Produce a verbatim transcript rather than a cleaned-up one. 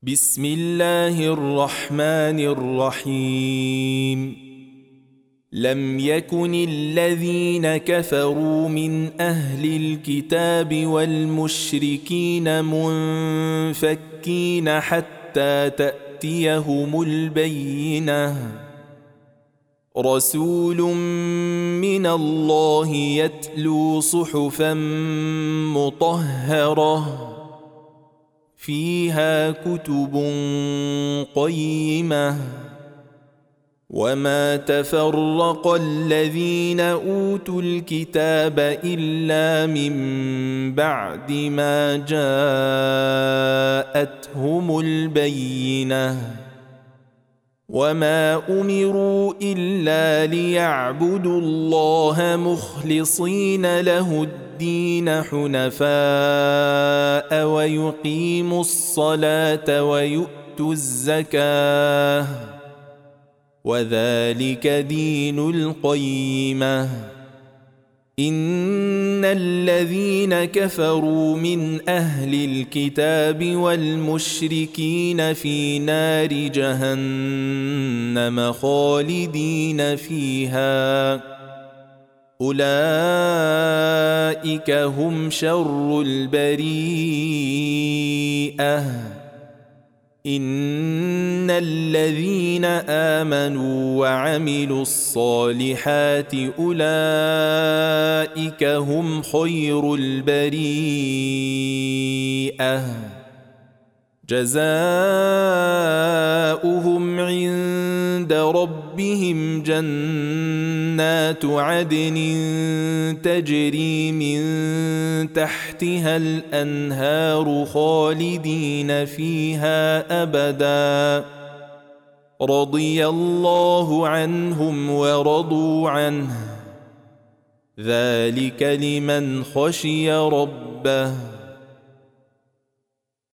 بسم الله الرحمن الرحيم لم يكن الذين كفروا من أهل الكتاب والمشركين منفكين حتى تأتيهم البينة رسول من الله يتلو صحفا مطهرة فيها كتب قيمة وما تفرق الذين أوتوا الكتاب إلا من بعد ما جاءتهم البينة وما أمروا إلا ليعبدوا الله مخلصين له الدين حنفاء ويقيموا الصلاة ويؤتوا الزكاة وذلك دين القيمة إن الذين كفروا من أهل الكتاب والمشركين في نار جهنم خالدين فيها أولئك هم شر البريئة إن الذين آمنوا وعملوا الصالحات أولئك هم خير البريئة جزاؤهم عند ربهم جنات عدن تجري من تحتها الأنهار خالدين فيها أبدا رضي الله عنهم ورضوا عنه ذلك لمن خشي ربه